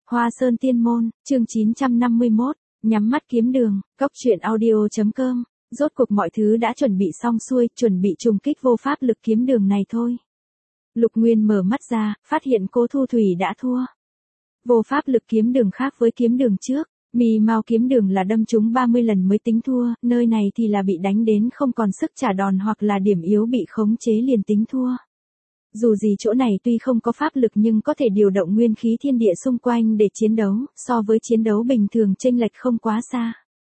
Hoa Sơn Tiên Môn, chương 951, nhắm mắt kiếm đường, góc truyện audio.com, rốt cuộc mọi thứ đã chuẩn bị xong xuôi, chuẩn bị trùng kích vô pháp lực kiếm đường này thôi. Lục Nguyên mở mắt ra, phát hiện Cố Thu Thủy đã thua. Vô pháp lực kiếm đường khác với kiếm đường trước, Mi Mao kiếm đường là đâm trúng 30 lần mới tính thua, nơi này thì là bị đánh đến không còn sức trả đòn hoặc là điểm yếu bị khống chế liền tính thua. Dù gì chỗ này tuy không có pháp lực nhưng có thể điều động nguyên khí thiên địa xung quanh để chiến đấu, so với chiến đấu bình thường chênh lệch không quá xa.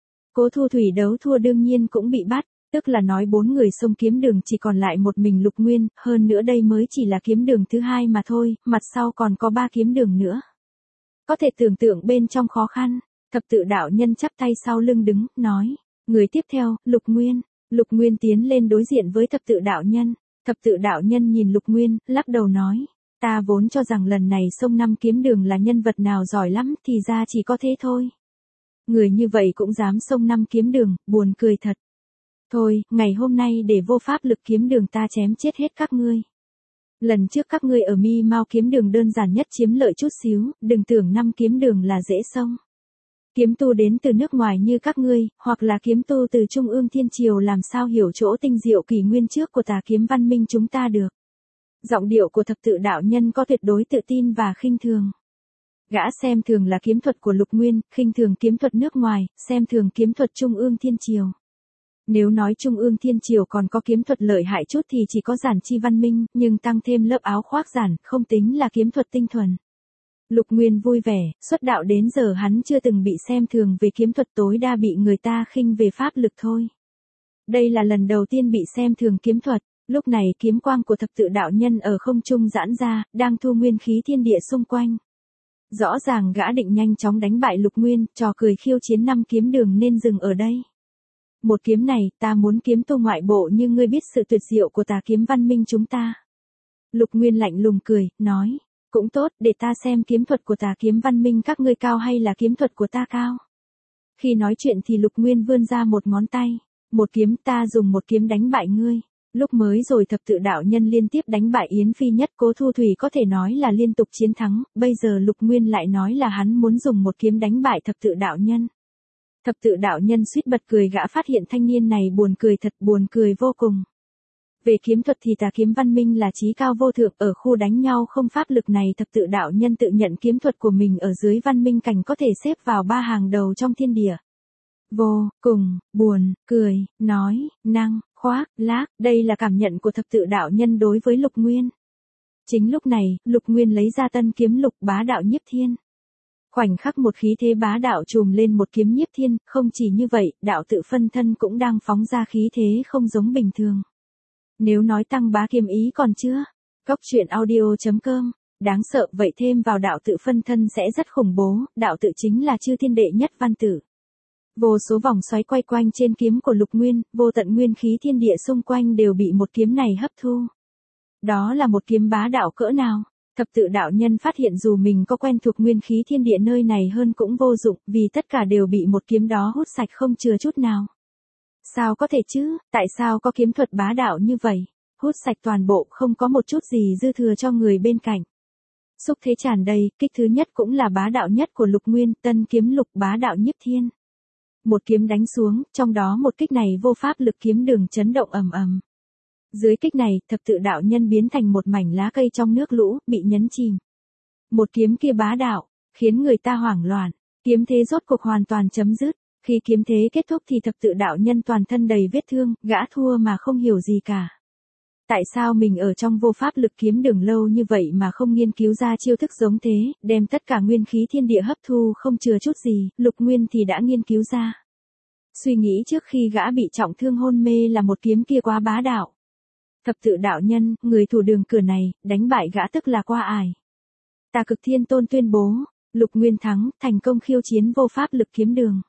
Cố Thu Thủy đấu thua đương nhiên cũng bị bắt, tức là nói 4 người xông kiếm đường chỉ còn lại một mình Lục Nguyên, hơn nữa đây mới chỉ là kiếm đường thứ 2 mà thôi, mặt sau còn có 3 kiếm đường nữa. Có thể tưởng tượng bên trong khó khăn, Thập Tự đạo nhân chắp tay sau lưng đứng, nói, người tiếp theo, Lục Nguyên. Lục Nguyên tiến lên đối diện với Thập Tự đạo nhân. Thập Tự đạo nhân nhìn Lục Nguyên, lắc đầu nói, ta vốn cho rằng lần này xông 5 kiếm đường là nhân vật nào giỏi lắm, thì ra chỉ có thế thôi. Người như vậy cũng dám xông 5 kiếm đường, buồn cười thật. Thôi, ngày hôm nay để vô pháp lực kiếm đường ta chém chết hết các ngươi. Lần trước các ngươi ở Mi Mao kiếm đường đơn giản nhất chiếm lợi chút xíu, đừng tưởng 5 kiếm đường là dễ xông. Kiếm tu đến từ nước ngoài như các ngươi, hoặc là kiếm tu từ Trung ương Thiên Triều làm sao hiểu chỗ tinh diệu kỷ nguyên trước của tà kiếm văn minh chúng ta được. Giọng điệu của Thập Tự đạo nhân có tuyệt đối tự tin và khinh thường. Gã xem thường là kiếm thuật của Lục Nguyên, khinh thường kiếm thuật nước ngoài, xem thường kiếm thuật Trung ương Thiên Triều. Nếu nói Trung ương Thiên Triều còn có kiếm thuật lợi hại chút thì chỉ có Giản Chi văn minh, nhưng tăng thêm lớp áo khoác giản, không tính là kiếm thuật tinh thuần. Lục Nguyên vui vẻ, xuất đạo đến giờ hắn chưa từng bị xem thường về kiếm thuật, tối đa bị người ta khinh về pháp lực thôi. Đây là lần đầu tiên bị xem thường kiếm thuật, lúc này kiếm quang của Thập Tự đạo nhân ở không trung giãn ra, đang thu nguyên khí thiên địa xung quanh. Rõ ràng gã định nhanh chóng đánh bại Lục Nguyên, trò cười khiêu chiến 5 kiếm đường nên dừng ở đây. Một kiếm này, ta muốn kiếm tu ngoại bộ như ngươi biết sự tuyệt diệu của tà kiếm văn minh chúng ta. Lục Nguyên lạnh lùng cười, nói. Cũng tốt, để ta xem kiếm thuật của tà kiếm văn minh các ngươi cao hay là kiếm thuật của ta cao. Khi nói chuyện thì Lục Nguyên vươn ra một ngón tay. Một kiếm, ta dùng một kiếm đánh bại ngươi. Lúc mới rồi Thập Tự đạo nhân liên tiếp đánh bại Yến Phi Nhất, Cố Thu Thủy có thể nói là liên tục chiến thắng, bây giờ Lục Nguyên lại nói là hắn muốn dùng một kiếm đánh bại Thập Tự đạo nhân. Thập Tự đạo nhân suýt bật cười, gã phát hiện thanh niên này buồn cười thật, buồn cười vô cùng. Về kiếm thuật thì tà kiếm văn minh là chí cao vô thượng, ở khu đánh nhau không pháp lực này Thập Tự đạo nhân tự nhận kiếm thuật của mình ở dưới văn minh cảnh có thể xếp vào 3 hàng đầu trong thiên địa. Vô cùng, buồn, cười, nói, năng, khoác, lác, đây là cảm nhận của Thập Tự đạo nhân đối với Lục Nguyên. Chính lúc này, Lục Nguyên lấy ra tân kiếm Lục Bá Đạo Nhiếp Thiên. Khoảnh khắc một khí thế bá đạo trùm lên một kiếm nhiếp thiên, không chỉ như vậy, đạo tự phân thân cũng đang phóng ra khí thế không giống bình thường. Nếu nói tăng bá kiếm ý còn chưa, góc truyện audio.com, đáng sợ vậy thêm vào đạo tự phân thân sẽ rất khủng bố, đạo tự chính là chư thiên đệ nhất văn tử. Vô số vòng xoáy quay quanh trên kiếm của Lục Nguyên, vô tận nguyên khí thiên địa xung quanh đều bị một kiếm này hấp thu. Đó là một kiếm bá đạo cỡ nào? Thập Tự đạo nhân phát hiện dù mình có quen thuộc nguyên khí thiên địa nơi này hơn cũng vô dụng, vì tất cả đều bị một kiếm đó hút sạch không chừa chút nào. Sao có thể chứ, tại sao có kiếm thuật bá đạo như vậy, hút sạch toàn bộ không có một chút gì dư thừa cho người bên cạnh. Xúc thế tràn đầy, kích thứ nhất cũng là bá đạo nhất của Lục Nguyên, tân kiếm Lục Bá Đạo Nhiếp Thiên. Một kiếm đánh xuống, trong đó một kích này vô pháp lực kiếm đường chấn động ầm ầm. Dưới kích này, Thập Tự đạo nhân biến thành một mảnh lá cây trong nước lũ, bị nhấn chìm. Một kiếm kia bá đạo, khiến người ta hoảng loạn, kiếm thế rốt cuộc hoàn toàn chấm dứt. Khi kiếm thế kết thúc thì Thập Tự đạo nhân toàn thân đầy vết thương, gã thua mà không hiểu gì cả. Tại sao mình ở trong vô pháp lực kiếm đường lâu như vậy mà không nghiên cứu ra chiêu thức giống thế, đem tất cả nguyên khí thiên địa hấp thu không chừa chút gì, Lục Nguyên thì đã nghiên cứu ra. Suy nghĩ trước khi gã bị trọng thương hôn mê là một kiếm kia quá bá đạo. Thập Tự đạo nhân, người thủ đường cửa này, đánh bại gã tức là qua ải. Tà Cực Thiên Tôn tuyên bố, Lục Nguyên thắng, thành công khiêu chiến vô pháp lực kiếm đường.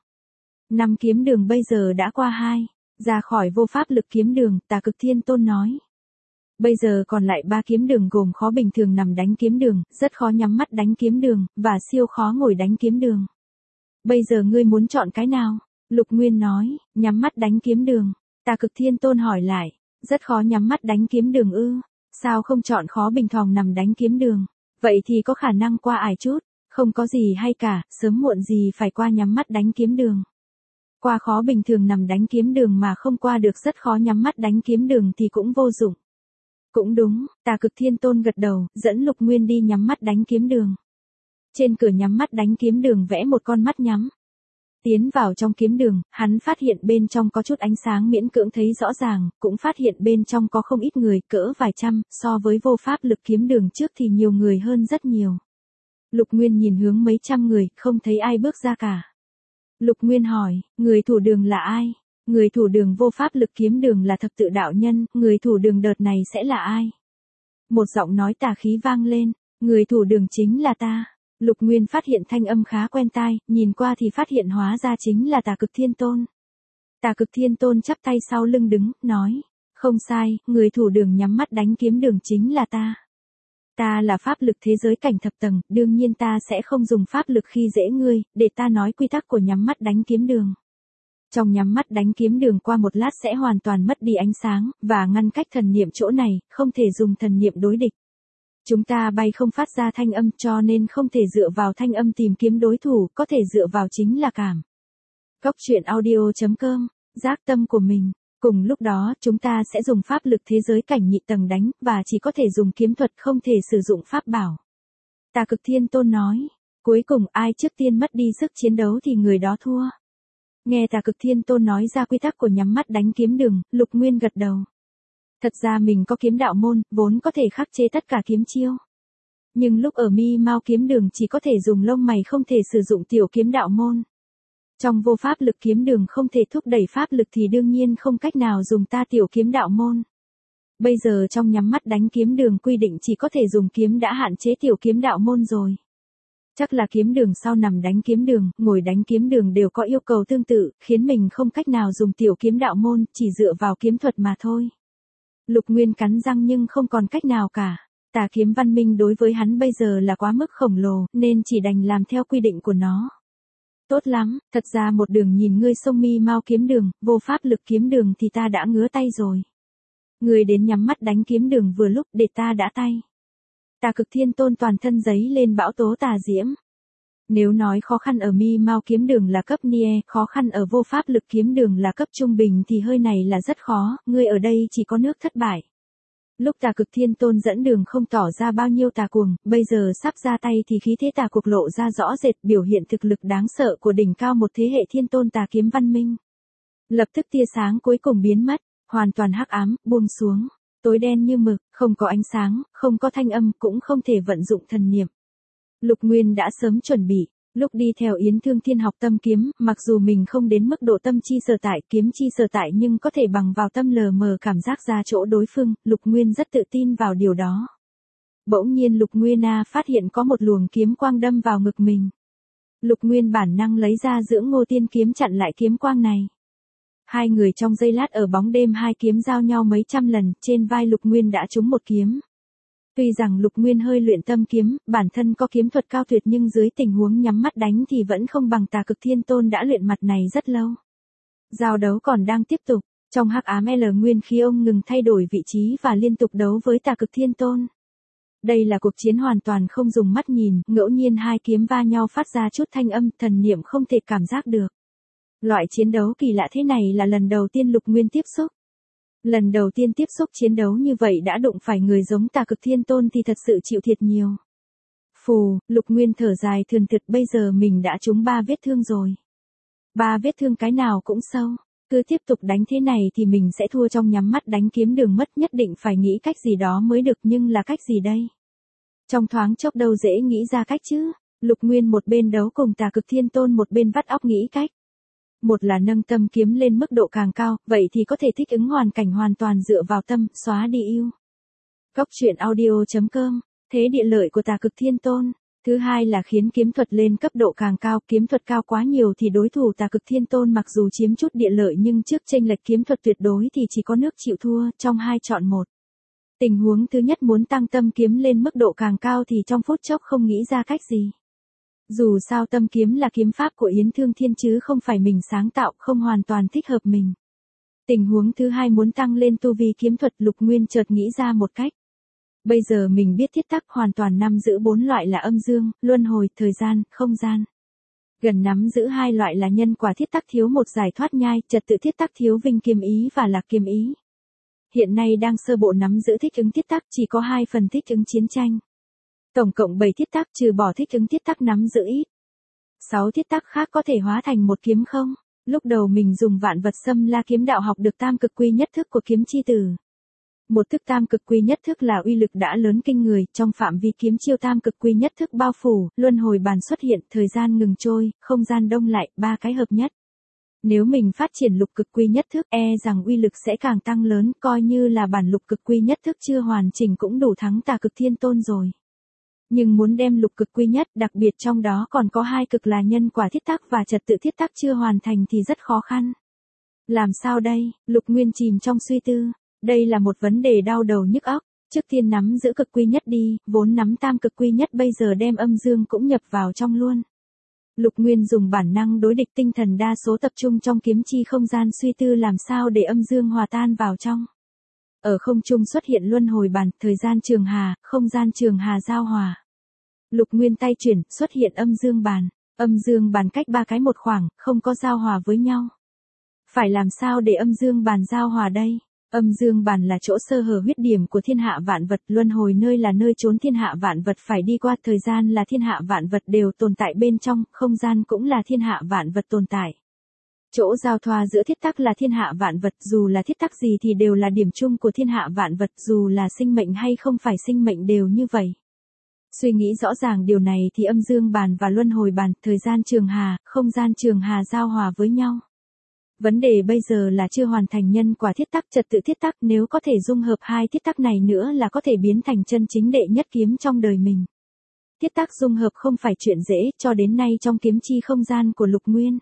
5 kiếm đường bây giờ đã qua 2, ra khỏi vô pháp lực kiếm đường, Tà Cực Thiên Tôn nói. Bây giờ còn lại 3 kiếm đường gồm khó bình thường nằm đánh kiếm đường, rất khó nhắm mắt đánh kiếm đường, và siêu khó ngồi đánh kiếm đường. Bây giờ ngươi muốn chọn cái nào? Lục Nguyên nói, nhắm mắt đánh kiếm đường. Tà Cực Thiên Tôn hỏi lại, rất khó nhắm mắt đánh kiếm đường ư? Sao không chọn khó bình thường nằm đánh kiếm đường? Vậy thì có khả năng qua ải chút. Không có gì hay cả, sớm muộn gì phải qua nhắm mắt đánh kiếm đường. Qua khó bình thường nằm đánh kiếm đường mà không qua được rất khó nhắm mắt đánh kiếm đường thì cũng vô dụng. Cũng đúng, Tà Cực Thiên Tôn gật đầu, dẫn Lục Nguyên đi nhắm mắt đánh kiếm đường. Trên cửa nhắm mắt đánh kiếm đường vẽ một con mắt nhắm. Tiến vào trong kiếm đường, hắn phát hiện bên trong có chút ánh sáng miễn cưỡng thấy rõ ràng, cũng phát hiện bên trong có không ít người, cỡ vài trăm, so với vô pháp lực kiếm đường trước thì nhiều người hơn rất nhiều. Lục Nguyên nhìn hướng mấy trăm người, không thấy ai bước ra cả. Lục Nguyên hỏi, người thủ đường là ai? Người thủ đường vô pháp lực kiếm đường là thập tự đạo nhân, người thủ đường đợt này sẽ là ai? Một giọng nói tà khí vang lên, người thủ đường chính là ta. Lục Nguyên phát hiện thanh âm khá quen tai, nhìn qua thì phát hiện hóa ra chính là Tà Cực Thiên Tôn. Tà Cực Thiên Tôn chắp tay sau lưng đứng, nói, không sai, người thủ đường nhắm mắt đánh kiếm đường chính là ta. Ta là pháp lực thế giới cảnh thập tầng, đương nhiên ta sẽ không dùng pháp lực khi dễ ngươi, để ta nói quy tắc của nhắm mắt đánh kiếm đường. Trong nhắm mắt đánh kiếm đường qua một lát sẽ hoàn toàn mất đi ánh sáng, và ngăn cách thần niệm chỗ này, không thể dùng thần niệm đối địch. Chúng ta bay không phát ra thanh âm cho nên không thể dựa vào thanh âm tìm kiếm đối thủ, có thể dựa vào chính là cảm. Cốc truyện audio.com, giác tâm của mình. Cùng lúc đó, chúng ta sẽ dùng pháp lực thế giới cảnh nhị tầng đánh, và chỉ có thể dùng kiếm thuật không thể sử dụng pháp bảo. Tà Cực Thiên Tôn nói, cuối cùng ai trước tiên mất đi sức chiến đấu thì người đó thua. Nghe Tà Cực Thiên Tôn nói ra quy tắc của nhắm mắt đánh kiếm đường, Lục Nguyên gật đầu. Thật ra mình có kiếm đạo môn, vốn có thể khắc chế tất cả kiếm chiêu. Nhưng lúc ở Mi Mao kiếm đường chỉ có thể dùng lông mày không thể sử dụng tiểu kiếm đạo môn. Trong vô pháp lực kiếm đường không thể thúc đẩy pháp lực thì đương nhiên không cách nào dùng ta tiểu kiếm đạo môn. Bây giờ trong nhắm mắt đánh kiếm đường quy định chỉ có thể dùng kiếm đã hạn chế tiểu kiếm đạo môn rồi. Chắc là kiếm đường sau nằm đánh kiếm đường, ngồi đánh kiếm đường đều có yêu cầu tương tự, khiến mình không cách nào dùng tiểu kiếm đạo môn, chỉ dựa vào kiếm thuật mà thôi. Lục Nguyên cắn răng nhưng không còn cách nào cả. Tà kiếm văn minh đối với hắn bây giờ là quá mức khổng lồ, nên chỉ đành làm theo quy định của nó. Tốt lắm, thật ra một đường nhìn ngươi xông Mi Mao kiếm đường, vô pháp lực kiếm đường thì ta đã ngứa tay rồi. Ngươi đến nhắm mắt đánh kiếm đường vừa lúc để ta đã tay. Tà Cực Thiên Tôn toàn thân giấy lên bão tố tà diễm. Nếu nói khó khăn ở Mi Mao kiếm đường là cấp Nie, khó khăn ở vô pháp lực kiếm đường là cấp trung bình thì hơi này là rất khó, ngươi ở đây chỉ có nước thất bại. Lúc Tà Cực Thiên Tôn dẫn đường không tỏ ra bao nhiêu tà cuồng, bây giờ sắp ra tay thì khí thế tà cuộc lộ ra rõ rệt, biểu hiện thực lực đáng sợ của đỉnh cao một thế hệ thiên tôn tà kiếm văn minh. Lập tức tia sáng cuối cùng biến mất, hoàn toàn hắc ám, buông xuống, tối đen như mực, không có ánh sáng, không có thanh âm, cũng không thể vận dụng thần niệm. Lục Nguyên đã sớm chuẩn bị, lúc đi theo Yến Thương Thiên học tâm kiếm, mặc dù mình không đến mức độ tâm chi sở tại, kiếm chi sở tại nhưng có thể bằng vào tâm lờ mờ cảm giác ra chỗ đối phương, Lục Nguyên rất tự tin vào điều đó. Bỗng nhiên Lục Nguyên phát hiện có một luồng kiếm quang đâm vào ngực mình. Lục Nguyên bản năng lấy ra Dưỡng Ngô Tiên kiếm chặn lại kiếm quang này. Hai người trong giây lát ở bóng đêm hai kiếm giao nhau mấy trăm lần, trên vai Lục Nguyên đã trúng một kiếm. Tuy rằng Lục Nguyên hơi luyện tâm kiếm, bản thân có kiếm thuật cao tuyệt nhưng dưới tình huống nhắm mắt đánh thì vẫn không bằng Tà Cực Thiên Tôn đã luyện mặt này rất lâu. Giao đấu còn đang tiếp tục, trong hắc ám L Nguyên khí ông ngừng thay đổi vị trí và liên tục đấu với Tà Cực Thiên Tôn. Đây là cuộc chiến hoàn toàn không dùng mắt nhìn, ngẫu nhiên hai kiếm va nhau phát ra chút thanh âm, thần niệm không thể cảm giác được. Loại chiến đấu kỳ lạ thế này là lần đầu tiên Lục Nguyên tiếp xúc. Lần đầu tiên tiếp xúc chiến đấu như vậy đã đụng phải người giống Tà Cực Thiên Tôn thì thật sự chịu thiệt nhiều. Phù, Lục Nguyên thở dài thườn thượt, bây giờ mình đã trúng 3 vết thương rồi. 3 vết thương cái nào cũng sâu, cứ tiếp tục đánh thế này thì mình sẽ thua trong nhắm mắt đánh kiếm đường mất, nhất định phải nghĩ cách gì đó mới được, nhưng là cách gì đây? Trong thoáng chốc đâu dễ nghĩ ra cách chứ, Lục Nguyên một bên đấu cùng Tà Cực Thiên Tôn một bên vắt óc nghĩ cách. Một là nâng tâm kiếm lên mức độ càng cao, vậy thì có thể thích ứng hoàn cảnh hoàn toàn dựa vào tâm, xóa đi ưu. Cốc truyện audio.com, thế địa lợi của Tà Cực Thiên Tôn. Thứ hai là khiến kiếm thuật lên cấp độ càng cao, kiếm thuật cao quá nhiều thì đối thủ Tà Cực Thiên Tôn mặc dù chiếm chút địa lợi nhưng trước chênh lệch kiếm thuật tuyệt đối thì chỉ có nước chịu thua, trong hai chọn một. Tình huống thứ nhất muốn tăng tâm kiếm lên mức độ càng cao thì trong phút chốc không nghĩ ra cách gì. Dù sao tâm kiếm là kiếm pháp của Yến Thương Thiên chứ không phải mình sáng tạo, không hoàn toàn thích hợp mình. Tình huống thứ hai muốn tăng lên tu vi kiếm thuật, Lục Nguyên chợt nghĩ ra một cách. Bây giờ mình biết thiết tắc hoàn toàn nắm giữ 4 loại là âm dương, luân hồi, thời gian, không gian. Gần nắm giữ 2 loại là nhân quả thiết tắc thiếu một giải thoát nhai, trật tự thiết tắc thiếu vinh kiêm ý và lạc kiêm ý. Hiện nay đang sơ bộ nắm giữ thích ứng thiết tắc, chỉ có 2 phần thích ứng chiến tranh. Tổng cộng 7 thiết tắc trừ bỏ thích ứng thiết tắc nắm giữ ít. 6 thiết tắc khác có thể hóa thành một kiếm không? Lúc đầu mình dùng vạn vật xâm la kiếm đạo học được tam cực quy nhất thức của kiếm chi tử. Một thức tam cực quy nhất thức là uy lực đã lớn kinh người, trong phạm vi kiếm chiêu tam cực quy nhất thức bao phủ, luân hồi bàn xuất hiện, thời gian ngừng trôi, không gian đông lại, 3 cái hợp nhất. Nếu mình phát triển lục cực quy nhất thức rằng uy lực sẽ càng tăng lớn, coi như là bản lục cực quy nhất thức chưa hoàn chỉnh cũng đủ thắng tà cực thiên tôn rồi. Nhưng muốn đem lục cực quy nhất, đặc biệt trong đó còn có 2 cực là nhân quả thiết tắc và trật tự thiết tắc chưa hoàn thành thì rất khó khăn. Làm sao đây? Lục Nguyên chìm trong suy tư. Đây là một vấn đề đau đầu nhức óc. Trước tiên nắm giữ cực quy nhất đi, vốn nắm tam cực quy nhất bây giờ đem âm dương cũng nhập vào trong luôn. Lục Nguyên dùng bản năng đối địch tinh thần đa số tập trung trong kiếm chi không gian suy tư làm sao để âm dương hòa tan vào trong. Ở không trung xuất hiện luân hồi bàn, thời gian trường hà, không gian trường hà giao hòa. Lục Nguyên tay chuyển, xuất hiện âm dương bàn. Âm dương bàn cách 3 cái một khoảng, không có giao hòa với nhau. Phải làm sao để âm dương bàn giao hòa đây? Âm dương bàn là chỗ sơ hở huyết điểm của thiên hạ vạn vật, luân hồi nơi là nơi trốn thiên hạ vạn vật phải đi qua, thời gian là thiên hạ vạn vật đều tồn tại bên trong, không gian cũng là thiên hạ vạn vật tồn tại. Chỗ giao thoa giữa thiết tắc là thiên hạ vạn vật, dù là thiết tắc gì thì đều là điểm chung của thiên hạ vạn vật, dù là sinh mệnh hay không phải sinh mệnh đều như vậy. Suy nghĩ rõ ràng điều này thì âm dương bàn và luân hồi bàn, thời gian trường hà, không gian trường hà giao hòa với nhau. Vấn đề bây giờ là chưa hoàn thành nhân quả thiết tắc, trật tự thiết tắc, nếu có thể dung hợp 2 thiết tắc này nữa là có thể biến thành chân chính đệ nhất kiếm trong đời mình. Thiết tắc dung hợp không phải chuyện dễ, cho đến nay trong kiếm chi không gian của Lục Nguyên.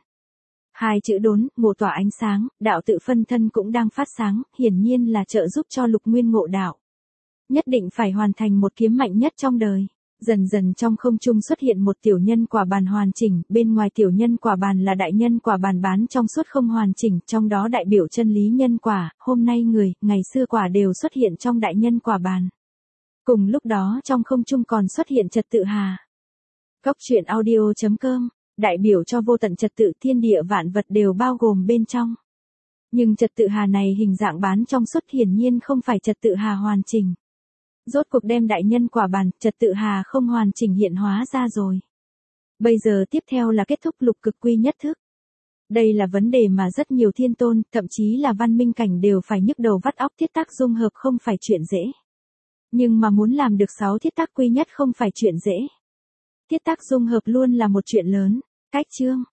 2 chữ đốn, ngộ tỏa ánh sáng, đạo tự phân thân cũng đang phát sáng, hiển nhiên là trợ giúp cho Lục Nguyên ngộ đạo. Nhất định phải hoàn thành một kiếm mạnh nhất trong đời. Dần dần trong không trung xuất hiện một tiểu nhân quả bàn hoàn chỉnh, bên ngoài tiểu nhân quả bàn là đại nhân quả bàn bán trong suốt không hoàn chỉnh, trong đó đại biểu chân lý nhân quả, hôm nay người, ngày xưa quả đều xuất hiện trong đại nhân quả bàn. Cùng lúc đó trong không trung còn xuất hiện trật tự hà. Cóc truyện audio.com, đại biểu cho vô tận trật tự thiên địa vạn vật đều bao gồm bên trong. Nhưng trật tự hà này hình dạng bán trong suốt hiển nhiên không phải trật tự hà hoàn chỉnh. Rốt cuộc đem đại nhân quả bàn, trật tự hà không hoàn chỉnh hiện hóa ra rồi. Bây giờ tiếp theo là kết thúc lục cực quy nhất thức. Đây là vấn đề mà rất nhiều thiên tôn, thậm chí là văn minh cảnh đều phải nhức đầu vắt óc, thiết tác dung hợp không phải chuyện dễ. Nhưng mà muốn làm được 6 thiết tác quy nhất không phải chuyện dễ. Thiết tác dung hợp luôn là một chuyện lớn. Cách chương